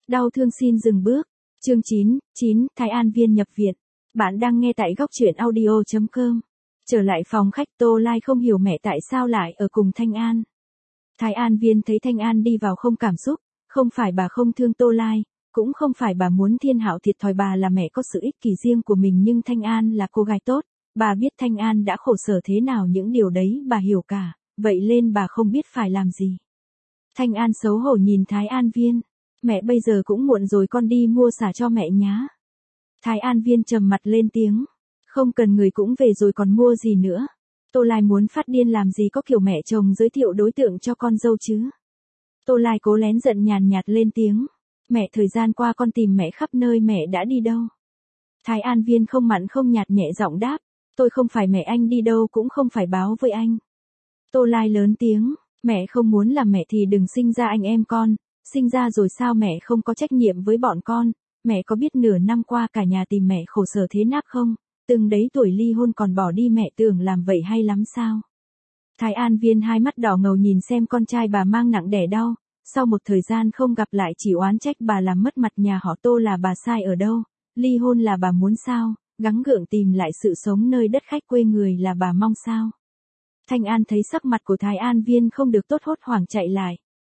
Đau thương xin dừng bước. Chương 9, Thái An Viên nhập viện. Bạn đang nghe tại góc truyện audio.com. Trở lại phòng khách, Tô Lai không hiểu mẹ tại sao lại ở cùng Thanh An. Thái An Viên thấy Thanh An đi vào không cảm xúc, không phải bà không thương Tô Lai, cũng không phải bà muốn Thiên Hạo thiệt thòi, bà là mẹ có sự ích kỷ riêng của mình, nhưng Thanh An là cô gái tốt, bà biết Thanh An đã khổ sở thế nào, những điều đấy bà hiểu cả, vậy nên bà không biết phải làm gì. Thanh An xấu hổ nhìn Thái An Viên. Mẹ bây giờ cũng muộn rồi, con đi mua xả cho mẹ nhá. Thái An Viên trầm mặt lên tiếng. Không cần, người cũng về rồi còn mua gì nữa. Tô Lai muốn phát điên làm gì có kiểu mẹ chồng giới thiệu đối tượng cho con dâu chứ. Tô Lai cố lén giận, nhàn nhạt lên tiếng. Mẹ, thời gian qua con tìm mẹ khắp nơi, mẹ đã đi đâu? Thái An Viên không mặn không nhạt nhẹ giọng đáp. Tôi không phải mẹ, anh đi đâu cũng không phải báo với anh. Tô Lai lớn tiếng. Mẹ không muốn làm mẹ thì đừng sinh ra anh em con. Sinh ra rồi sao mẹ không có trách nhiệm với bọn con? Mẹ có biết nửa năm qua cả nhà tìm mẹ khổ sở thế nào không? Từng đấy tuổi ly hôn còn bỏ đi, mẹ tưởng làm vậy hay lắm sao? Thái An Viên hai mắt đỏ ngầu nhìn xem con trai bà mang nặng đẻ đau. Sau một thời gian không gặp lại chỉ oán trách bà làm mất mặt nhà họ Tô, là bà sai ở đâu? Ly hôn là bà muốn sao? Gắng gượng tìm lại sự sống nơi đất khách quê người là bà mong sao? Thanh An thấy sắc mặt của Thái An Viên không được tốt, hốt hoảng chạy lại.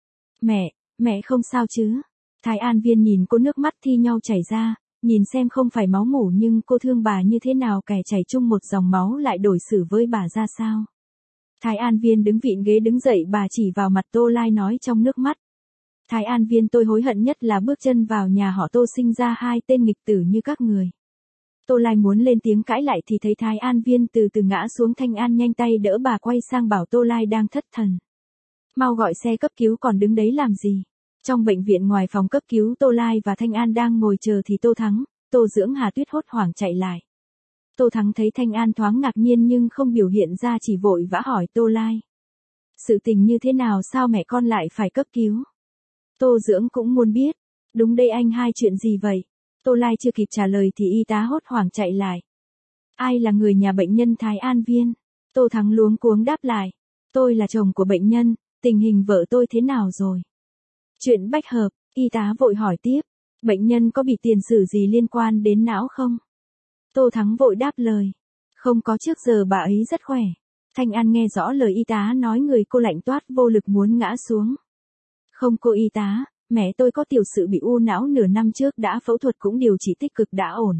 Mẹ không sao chứ? Thái An Viên nhìn cô, nước mắt thi nhau chảy ra, nhìn xem không phải máu mủ nhưng cô thương bà như thế nào, kẻ chảy chung một dòng máu lại đối xử với bà ra sao? Thái An Viên đứng vịn ghế đứng dậy, bà chỉ vào mặt Tô Lai nói trong nước mắt. Thái An Viên, tôi hối hận nhất là bước chân vào nhà họ Tô, sinh ra hai tên nghịch tử như các người. Tô Lai muốn lên tiếng cãi lại thì thấy Thái An Viên từ từ ngã xuống. Thanh An nhanh tay đỡ bà, quay sang bảo Tô Lai đang thất thần. Mau gọi xe cấp cứu, còn đứng đấy làm gì? Trong bệnh viện ngoài phòng cấp cứu, Tô Lai và Thanh An đang ngồi chờ thì Tô Thắng, Tô Dưỡng, Hà Tuyết hốt hoảng chạy lại. Tô Thắng thấy Thanh An thoáng ngạc nhiên nhưng không biểu hiện ra, chỉ vội vã hỏi Tô Lai. Sự tình như thế nào, sao mẹ con lại phải cấp cứu? Tô Dưỡng cũng muốn biết. Đúng đây anh, hai chuyện gì vậy? Tô Lai chưa kịp trả lời thì y tá hốt hoảng chạy lại. Ai là người nhà bệnh nhân Thái An Viên? Tô Thắng luống cuống đáp lại. Tôi là chồng của bệnh nhân, tình hình vợ tôi thế nào rồi? Chuyện bách hợp, y tá vội hỏi tiếp. Bệnh nhân có bị tiền sử gì liên quan đến não không? Tô Thắng vội đáp lời. Không có, trước giờ bà ấy rất khỏe. Thanh An nghe rõ lời y tá nói, người cô lạnh toát, vô lực muốn ngã xuống. Không cô y tá, mẹ tôi có tiểu sử bị u não, nửa năm trước đã phẫu thuật, cũng điều trị tích cực đã ổn.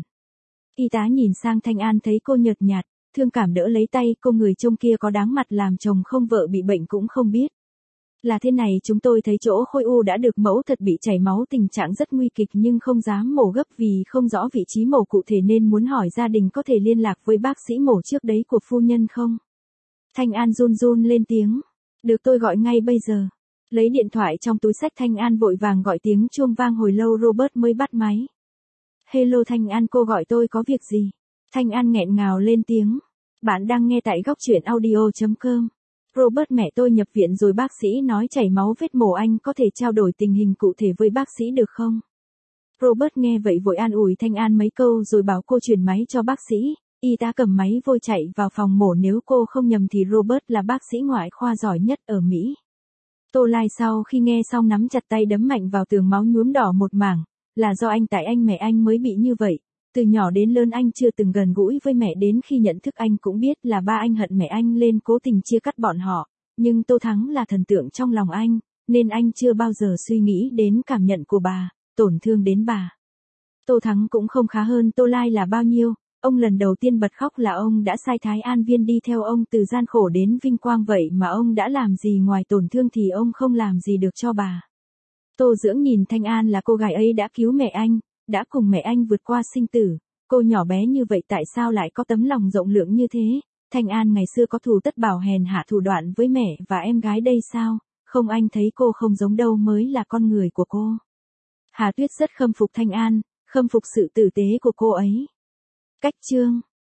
Y tá nhìn sang Thanh An thấy cô nhợt nhạt, thương cảm đỡ lấy tay cô, người trông kia có đáng mặt làm chồng không, vợ bị bệnh cũng không biết. Là thế này, chúng tôi thấy chỗ khối u đã được mẫu thật, bị chảy máu, tình trạng rất nguy kịch nhưng không dám mổ gấp vì không rõ vị trí mổ cụ thể, nên muốn hỏi gia đình có thể liên lạc với bác sĩ mổ trước đấy của phu nhân không? Thanh An run run lên tiếng. Được, tôi gọi ngay bây giờ. Lấy điện thoại trong túi xách, Thanh An vội vàng gọi, tiếng chuông vang hồi lâu Robert mới bắt máy. Hello Thanh An, cô gọi tôi có việc gì? Thanh An nghẹn ngào lên tiếng. Bạn đang nghe tại góc truyện audio.com. Robert, mẹ tôi nhập viện rồi, bác sĩ nói chảy máu, vết mổ, anh có thể trao đổi tình hình cụ thể với bác sĩ được không? Robert nghe vậy vội an ủi Thanh An mấy câu rồi bảo cô chuyển máy cho bác sĩ. Y tá cầm máy vội chạy vào phòng mổ, nếu cô không nhầm thì Robert là bác sĩ ngoại khoa giỏi nhất ở Mỹ. Tô Lai sau khi nghe xong nắm chặt tay đấm mạnh vào tường, máu nhuốm đỏ một mảng. Là do anh, tại anh mẹ anh mới bị như vậy. Từ nhỏ đến lớn anh chưa từng gần gũi với mẹ, đến khi nhận thức anh cũng biết là ba anh hận mẹ anh lên cố tình chia cắt bọn họ. Nhưng Tô Thắng là thần tượng trong lòng anh, nên anh chưa bao giờ suy nghĩ đến cảm nhận của bà, tổn thương đến bà. Tô Thắng cũng không khá hơn Tô Lai là bao nhiêu. Ông lần đầu tiên bật khóc là ông đã sai Thái An Viên đi theo ông từ gian khổ đến vinh quang, vậy mà ông đã làm gì ngoài tổn thương thì ông không làm gì được cho bà. Tô Dưỡng nhìn Thanh An là cô gái ấy đã cứu mẹ anh, đã cùng mẹ anh vượt qua sinh tử. Cô nhỏ bé như vậy tại sao lại có tấm lòng rộng lượng như thế? Thanh An ngày xưa có thù tất bảo hèn hạ thủ đoạn với mẹ và em gái đây sao? Không, anh thấy cô không giống đâu mới là con người của cô. Hà Tuyết rất khâm phục Thanh An, khâm phục sự tử tế của cô ấy. Cách chương